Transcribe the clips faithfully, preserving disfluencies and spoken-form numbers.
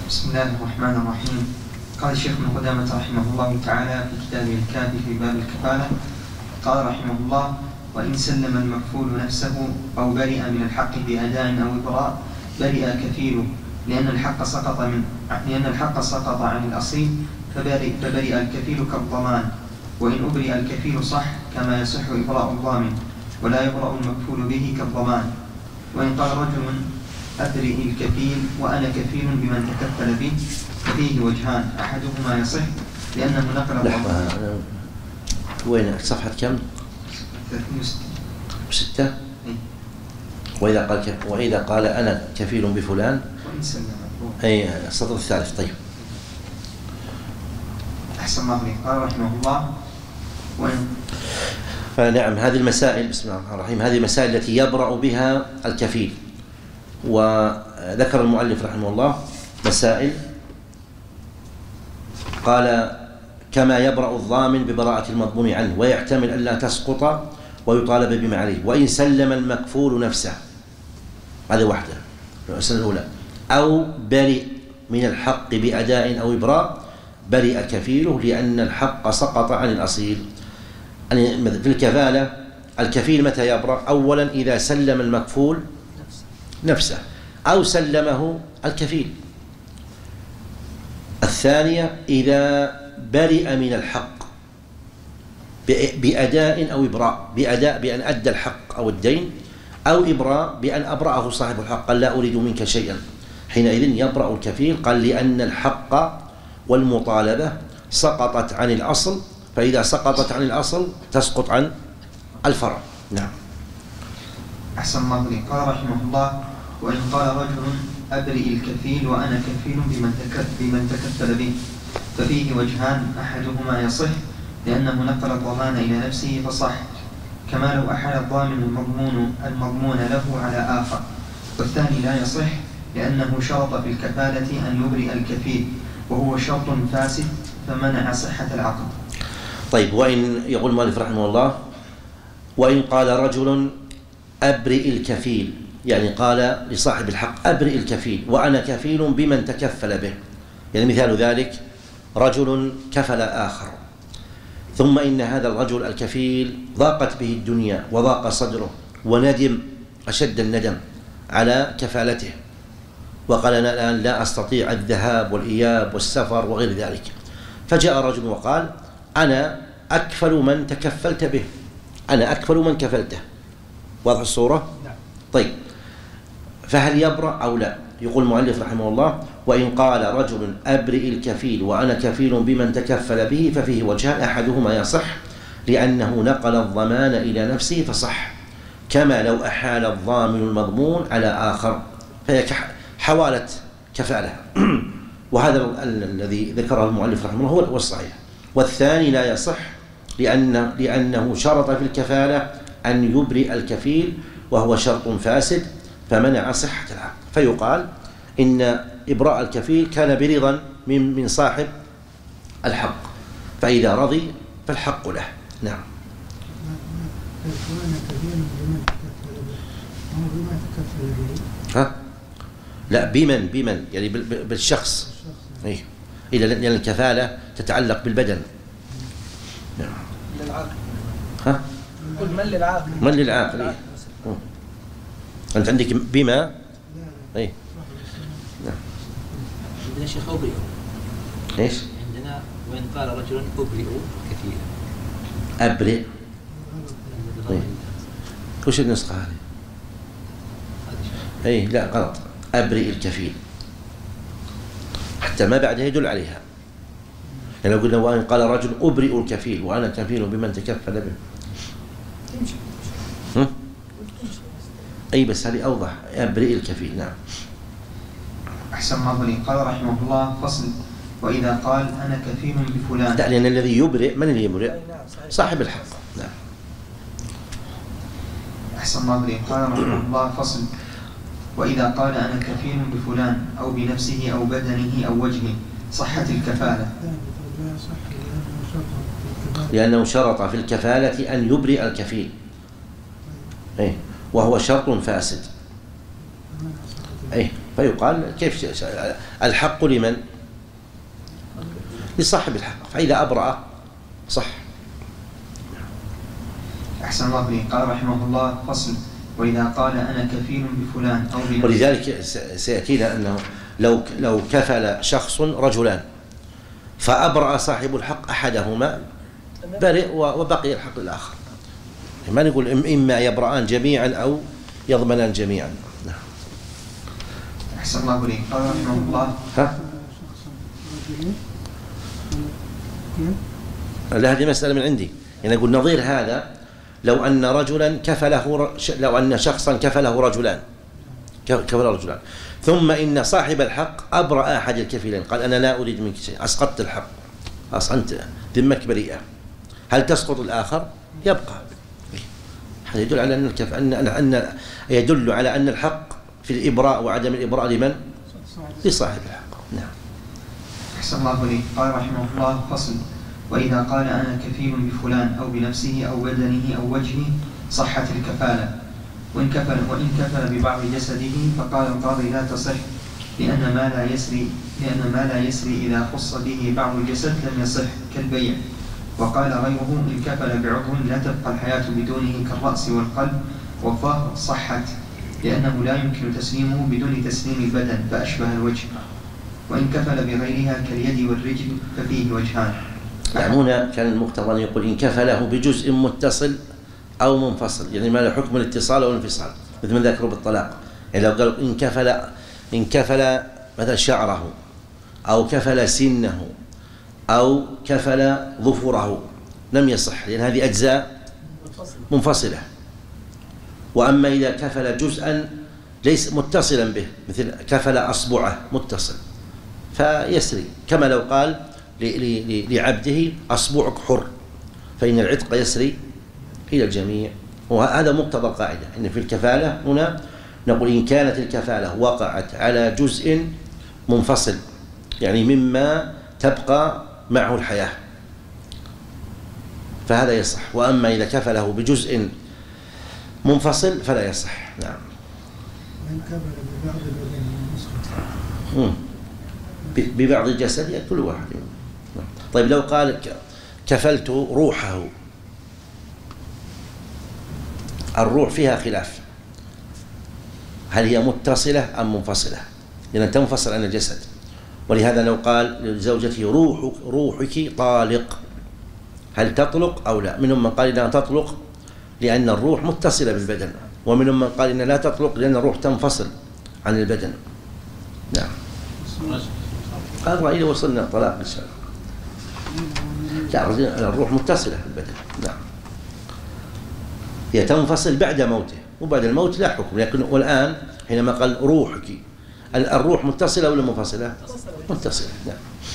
بسم الله الرحمن الرحيم. قال الشيخ ابن قدامة رحمه الله تعالى في كتابه الكافي في باب الكفالة، قال رحمه الله: وإن سلم المكفول نفسه أو برئ من الحق بأداء أو إبراء برئ كفيله، لأن الحق سقط من لأن الحق سقط عن الأصيل فبرئ, فبرئ الكفيل كالضمان. وإن أبرئ الكفيل صح كما يصح إبراء الضامن، ولا يبرأ المكفول به كالضمان. وإن قال رجل: أبرئ الكفيل وأنا كفيل بمن تكفل به، ففيه وجهان، أحدهما يصح لأنه نقل الضمان. وين صفحة كم؟ ثلاثمائة وستة. إيه؟ وإذا قال كف... وإذا قال أنا كفيل بفلان، وإن سلم أي السطر الثالث. طيب، أحسن الله عليك. قال رحمه الله: وإن فنعم، هذه المسائل، بسم الله الرحمن الرحيم، هذه المسائل التي يبرأ بها الكفيل. وذكر المؤلف رحمه الله مسائل، قال: كما يبرأ الضامن ببراءة المضمون عنه ويحتمل ألا تسقط ويطالب بما عليه. وإن سلم المكفول نفسه، هذه واحدة المسألة الأولى، أو برئ من الحق بأداء أو إبراء برئ كفيله، لأن الحق سقط عن الأصيل. في الكفالة الكفيل متى يبرأ؟ أولا إذا سلم المكفول نفسه أو سلمه الكفيل. الثانية إذا برئ من الحق بأداء أو إبراء، بأداء بأن أدى الحق أو الدين، أو إبراء بأن أبرأه صاحب الحق، قال: لا أريد منك شيئا، حينئذ يبرأ الكفيل. قال: لأن الحق والمطالبة سقطت عن الأصل، فإذا سقطت عن الأصل تسقط عن الفرع. نعم. أحسن الله عليك. قال رحمه الله: وإن قال رجل: أبرئ الكفيل وأنا كفيل بمن تكفل به، ففيه وجهان، أحدهما يصح لأنه نقل الضمان إلى نفسه فصح، كما لو أحال الضامن المضمون المضمون له على آخر. والثاني لا يصح لأنه شرط في الكفالة أن يبرئ الكفيل، وهو شرط فاسد فمنع صحة العقد. طيب، وإن يقول المؤلف رحمه الله: وإن قال رجل: أبرئ الكفيل، يعني قال لصاحب الحق: أبرئ الكفيل وأنا كفيل بمن تكفل به. يعني مثال ذلك: رجل كفل آخر، ثم إن هذا الرجل الكفيل ضاقت به الدنيا وضاق صدره وندم أشد الندم على كفالته، وقال: أنا الآن لا أستطيع الذهاب والإياب والسفر وغير ذلك. فجاء رجل وقال: أنا أكفل من تكفلت به، أنا أكفل من كفلته. واضح الصورة؟ طيب، فهل يبرأ أو لا؟ يقول المؤلف رحمه الله: وإن قال رجل: أبرئ الكفيل وأنا كفيل بمن تكفل به، ففيه وجهان، أحدهما يصح لأنه نقل الضمان إلى نفسه فصح، كما لو أحال الضامن المضمون على آخر، فهي حوالة كفالة. وهذا الذي ذكره المؤلف رحمه الله هو الصحيح. والثاني لا يصح لأن لأنه شرط في الكفالة أن يبرئ الكفيل، وهو شرط فاسد فمنع صحة العقد. فيقال إن إبراء الكفيل كان برضا من من صاحب الحق، فإذا رضي فالحق له. نعم. ها؟ لا، بمن بمن يعني بالشخص. إيه، إلى لأن الكفالة تتعلق بالبدن. نعم. للعاقل. ها؟ قل من للعاقل. من للعاقل. إيه؟ أنت عندك بما. إيه. نعم. عندنا شيخ أبرئ. إيش؟ عندنا وإن قال رجل أبرئ كثيرا. أبرئ. إيه. وش النسخة هذه؟ إيه، لا غلط. أبرئ الكفيل، حتى ما بعدها يدل عليها. يعني لو قلنا وإن قال رجل: أبرئ الكفيل وأنا كفيل بمن تكفل به. هم؟ أي بس هذه أوضح. أبرئ الكفيل. نعم. أحسن الله عليك. قال رحمه الله: فصل: وإذا قال: أنا كفيل بفلان. لا، لأن الذي يبرئ، من اللي يبرئ؟ صاحب الحق. نعم. أحسن الله عليك. قال رحمه الله: فصل: وإذا قال: أنا كفيل بفلان أو بنفسه أو بدنه أو وجهه صحت الكفالة، لأنه شرط في الكفالة أن يبرئ الكفيل، إيه، وهو شرط فاسد. إيه، فيقال كيف الحق لمن؟ لصاحب الحق، فإذا أبرأ صح. أحسن الله إليك. قال رحمه الله: فصل: وإذا قال أنا كفيل بفلان أو بنفسه. ولذلك سيأتينا أنه لو لو كفل شخص رجلان فأبرأ صاحب الحق أحدهما برئ وبقي الحق الآخر، ما نقول إما يبرأان جميعا أو يضمنان جميعا. أحسن الله إليك. قال رحمه الله: ها؟ لا، هذه مسألة من عندي. يعني أقول نظير هذا لو أن رجلا كفله لو أن شخصا كفله رجلان كفل رجلان ثم إن صاحب الحق أبرأ أحد الكفيلين، قال أنا لا أريد منك شيء، أسقطت الحق، خلاص أنت ذمك بريئة، هل تسقط الآخر؟ يبقى. هذا يدل على أن الكف أن أن يدل على أن الحق في الإبراء وعدم الإبراء لمن؟ لصاحب الحق. نعم. أحسن الله إليك. قال رحمه الله: فصل: وإذا قال أنا كفيل بفلان أو بنفسه أو بدنه أو وجهه صحت الكفالة، وإن كفل وإن كفل ببعض جسده فقال القاضي لا تصح، لأن ما لا يسري لأن ما لا يسري إذا خص به بعض الجسد لم يصح كالبيع. وقال غيره: إن كفل بعضو لا تبقى الحياة بدونه كالرأس والقلب والظهر صحت، لأنه لا يمكن تسليمه بدون تسليم البدن فأشبه الوجه. وإن كفل بغيرها كاليد والرجل ففيه وجهان. نعم. هنا كان المقتضى أن يقول إن كفله بجزء متصل أو منفصل، يعني ما له حكم الاتصال أو الانفصال، مثل ما ذكروا بالطلاق. يعني لو قالوا إن كفل إن كفل مثلا شعره أو كفل سنه أو كفل ظفره لم يصح، لأن هذه أجزاء منفصلة. وأما إذا كفل جزءا ليس متصلا به، مثل كفل أصبعه متصل فيسري، كما لو قال لعبده أصبعك حر، فإن العتق يسري إلى الجميع. وهذا مقتضى القاعدة، إن في الكفالة هنا نقول إن كانت الكفالة وقعت على جزء منفصل، يعني مما تبقى معه الحياة، فهذا يصح. وأما إذا كفله بجزء منفصل فلا يصح. نعم. وإن كفل ببعض البدن ببعض الجسد كل واحد. طيب لو قال كفلت روحه، الروح فيها خلاف، هل هي متصلة أم منفصلة؟ لأنها تنفصل عن الجسد. ولهذا لو قال لزوجته روحك روحك طالق، هل تطلق أو لا؟ منهم من قال إنها تطلق لأن الروح متصلة بالبدن، ومنهم من قال إنها لا تطلق لأن الروح تنفصل عن البدن. نعم. هذا رأيي وصلنا الطلاق إن شاء الله. لا، الروح متصلة بالبدن. نعم. هي تنفصل بعد موته، وبعد الموت لا حكم، لكن والآن حينما قال روحك، الروح متصلة ولا منفصلة؟ متصلة. نعم.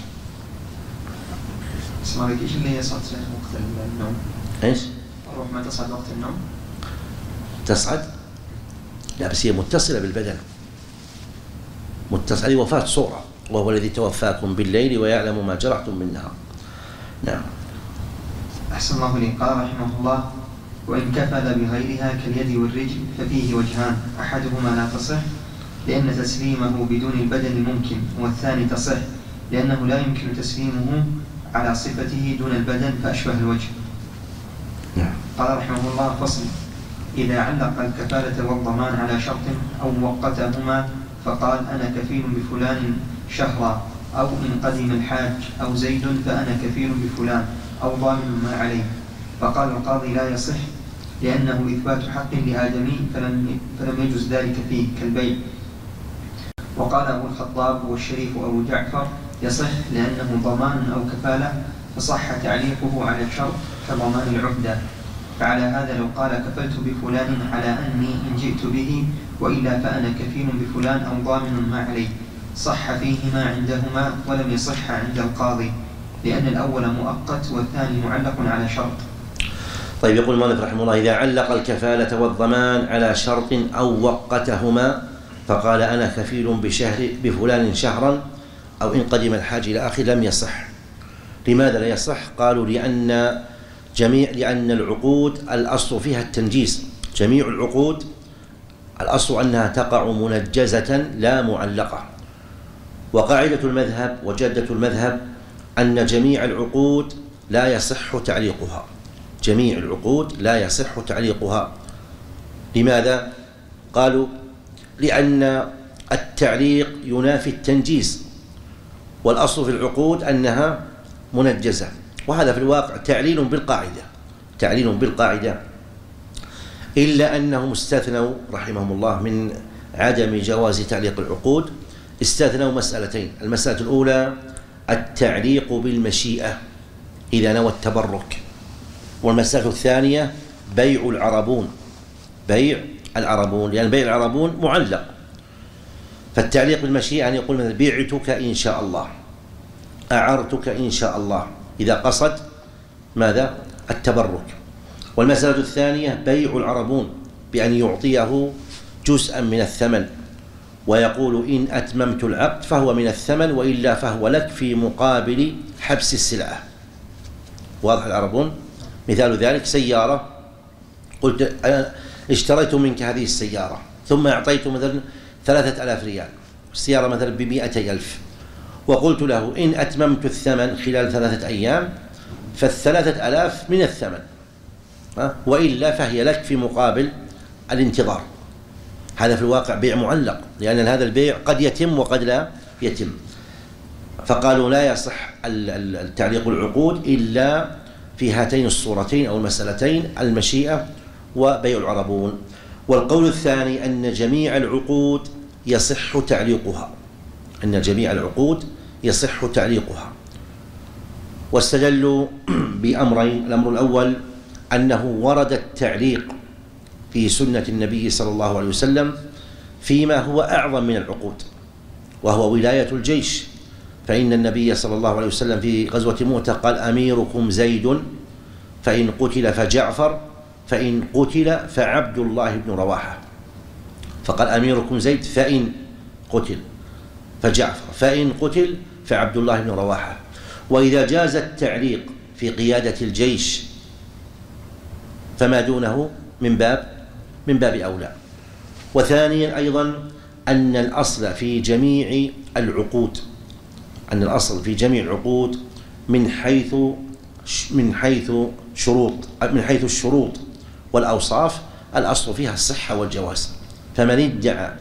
اسمع لك، ايش اللي يصعد وقت النوم؟ ايش؟ الروح ما تصعد وقت النوم؟ تصعد؟ لا، بس هي متصلة بالبدن. متصلة، وفاة صورة، وهو الذي توفاكم بالليل ويعلم ما جرحتم بالنهار. نعم. أحسن الله إليك. قال رحمه الله: وإن كفل بغيرها كاليد والرجل ففيه وجهان، أحدهما لا تصح لأن تسليمه بدون البدن ممكن، والثاني تصح لأنه لا يمكن تسليمه على صفته دون البدن فأشبه الوجه. نعم. قال رحمه الله: فصل: إذا علق الكفالة والضمان على شرط أو وقتهما فقال أنا كفيل بفلان شهرا، أو إن قدم الحاج أو زيد فأنا كفيل بفلان، أو ضامن ما عليه، فقال القاضي لا يصح لأنه إثبات حق لآدمي فلم, فلم يجوز ذلك فيه كالبيع. وقال أبو الخطاب والشريف أبو جعفر يصح لأنه ضمان أو كفالة فصح تعليقه على الشرط كضمان العهدة. فعلى هذا لو قال كفلت بفلان على أني إن جئت به وإلا فأنا كفيل بفلان أو ضامن ما عليه صح فيهما عندهما ولم يصح عند القاضي، لأن الأول مؤقت والثاني معلق على شرط. طيب، يقول المؤلف رحمه الله: إذا علق الكفالة والضمان على شرط أو وقتهما فقال أنا كفيل بشهر بفلان شهرا، أو إن قدم الحاج إلى آخر، لم يصح. لماذا لا يصح؟ قالوا لأن جميع لأن العقود الأصل فيها التنجيز، جميع العقود الأصل أنها تقع منجزة لا معلقة. وقاعدة المذهب وجادة المذهب أن جميع العقود لا يصح تعليقها، جميع العقود لا يصح تعليقها. لماذا؟ قالوا لأن التعليق ينافي التنجيز، والأصل في العقود أنها منجزة، وهذا في الواقع تعليل بالقاعدة، تعليل بالقاعدة، إلا أنهم استثنوا رحمهم الله من عدم جواز تعليق العقود، استثنوا مسألتين. المسألة الأولى التعليق بالمشيئة إذا نوى التبرك، والمسألة الثانية بيع العربون، بيع العربون، لأن بيع العربون معلق. فالتعليق بالمشيئة أن يقول مثلا بعتك إن شاء الله، أعرتك إن شاء الله، إذا قصد ماذا؟ التبرك. والمسألة الثانية بيع العربون بأن يعطيه جزءا من الثمن ويقول إن أتممت العقد فهو من الثمن وإلا فهو لك في مقابل حبس السلعة. واضح العربون؟ مثال ذلك سيارة، قلت أنا اشتريت منك هذه السيارة ثم أعطيت مثلا ثلاثة آلاف ريال، السيارة مثلا بمئتي ألف، وقلت له إن أتممت الثمن خلال ثلاثة أيام فالثلاثة آلاف من الثمن وإلا فهي لك في مقابل الانتظار. هذا في الواقع بيع معلق، لأن هذا البيع قد يتم وقد لا يتم. فقالوا لا يصح التعليق العقود إلا في هاتين الصورتين أو المسألتين، المشيئة وبيع العربون. والقول الثاني أن جميع العقود يصح تعليقها، أن جميع العقود يصح تعليقها، واستدلوا بأمرين. الأمر الأول أنه ورد التعليق في سنة النبي صلى الله عليه وسلم فيما هو أعظم من العقود، وهو ولاية الجيش، فإن النبي صلى الله عليه وسلم في غزوة مؤتة قال أميركم زيد فإن قتل فجعفر فإن قتل فعبد الله بن رواحة، فقال أميركم زيد فإن قتل فجعفر فإن قتل فعبد الله بن رواحة. وإذا جاز التعليق في قيادة الجيش فما دونه من باب من باب أولى. وثانيا أيضا أن الأصل في جميع العقود، أن الأصل في جميع العقود من حيث من حيث شروط من حيث الشروط والأوصاف الأصل فيها الصحة والجواز. فمن ادعى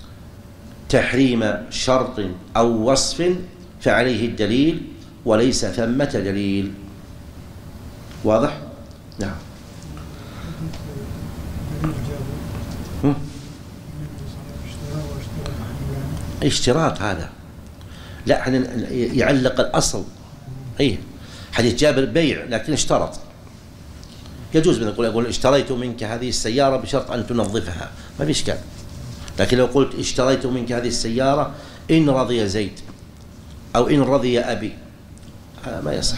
تحريم شرط أو وصف فعليه الدليل وليس ثمة دليل. واضح؟ نعم. اشتراط هذا لا، يعلق الأصل. أي حديث جابر بيع لكن اشترط، يجوز من يقول يقول اشتريت منك هذه السيارة بشرط أن تنظفها، ما في إشكال. لكن لو قلت اشتريت منك هذه السيارة إن رضي زيد أو إن رضي أبي هذا ما يصح.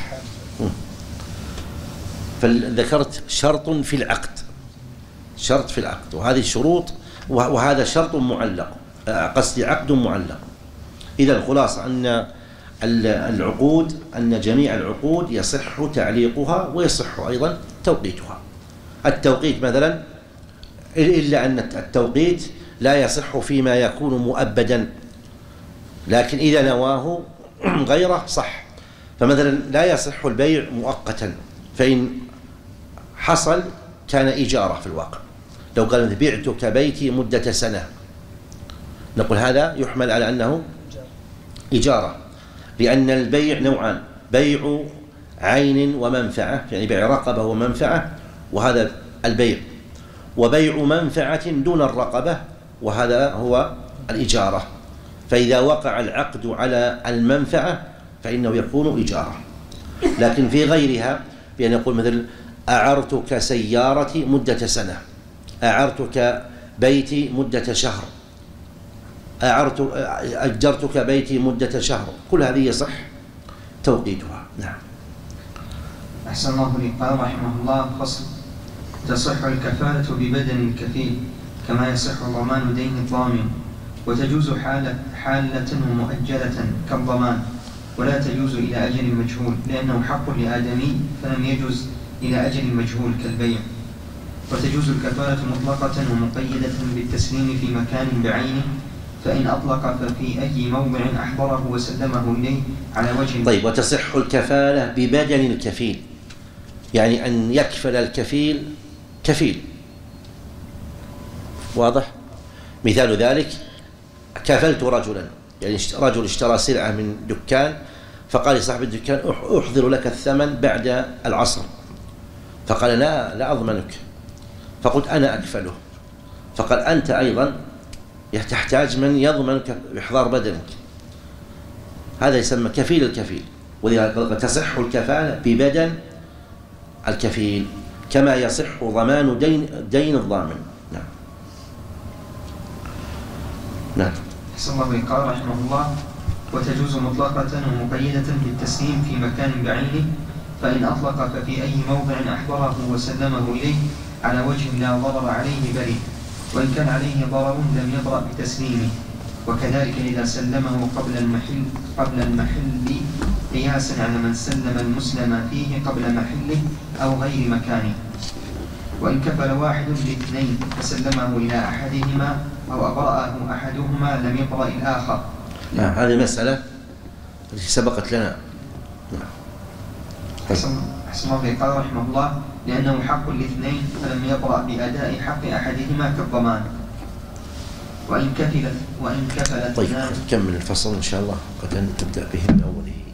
فذكرت شرط في العقد، شرط في العقد، وهذه الشروط وهذا شرط معلق، قصدي عقد معلق. إذا الخلاصة أن العقود أن جميع العقود يصح تعليقها ويصح أيضا توقيتها. التوقيت مثلا إلا أن التوقيت لا يصح فيما يكون مؤبدا، لكن إذا نواه غيره صح. فمثلا لا يصح البيع مؤقتا، فإن حصل كان إجارة في الواقع. لو قال بعتك بيتي مدة سنة نقول هذا يحمل على أنه إجارة، لأن البيع نوعان، بيع عين ومنفعة، يعني بيع رقبة ومنفعة وهذا البيع، وبيع منفعة دون الرقبة وهذا هو الإجارة. فإذا وقع العقد على المنفعة فإنه يكون إجارة. لكن في غيرها بأن يقول مثل أعرتك سيارتي مدة سنة، أعرتك بيتي مدة شهر، أعرت أجرتك بيتي مدة شهر، كل هذه يصح توقيتها. نعم. أحسن الله إليك. قال رحمه الله: فصل: تصح الكفالة ببدن الكفيل كما يصح ضمان دين الضامن، وتجوز حالة حالة مؤجلة كالضمان، ولا تجوز إلى أجل مجهول، لأنه حق لآدمي فلم يجوز إلى أجل مجهول كالبيع. وتجوز الكفالة مطلقة ومقيدة بالتسليم في مكان بعينه، فإن أطلق ففي أي موضع أحضره وسلمه إليه على وجه. طيب، وتصح الكفالة ببدن الكفيل، يعني أن يكفل الكفيل كفيل. واضح؟ مثال ذلك: كفلت رجلا، يعني رجل اشترى سلعة من دكان، فقال لصاحب الدكان: أحضر لك الثمن بعد العصر، فقال: لا لا أضمنك، فقلت: أنا أكفله، فقال: أنت أيضا تحتاج من يضمنك بإحضار بدنك. هذا يسمى كفيل الكفيل، ولذلك تصح الكفالة ببدن الكفيل كما يصح ضمان دين دين الضامن. نعم. نعم. أحسن الله إليك. قال رحمه الله: وتجوز مطلقة ومقيدة بالتسليم في مكان بعينه، فإن أطلق ففي أي موضع أحضره وسلمه إليه على وجه لا ضرر عليه بريء، وإن كان عليه ضرر لم يبرأ بتسليمه. وكذلك إذا سلمه قبل المحل قبل المحل قياسا على من سلم المسلم فيه قبل محله أو غير مكانه. وإن كفل واحد لاثنين فسلمه إلى أحدهما أو أبرأه أحدهما لم يبرأ الآخر. نعم، هذه مسألة التي سبقت لنا. نعم. أحسن الله إليك. قال رحمه الله: لأنه حق الاثنين فلم يبرأ بأداء حق أحدهما كالضمان. وإن كفلت وإن كفلت طيب، نكمل الفصل إن شاء الله، قد نبدأ به من أوله.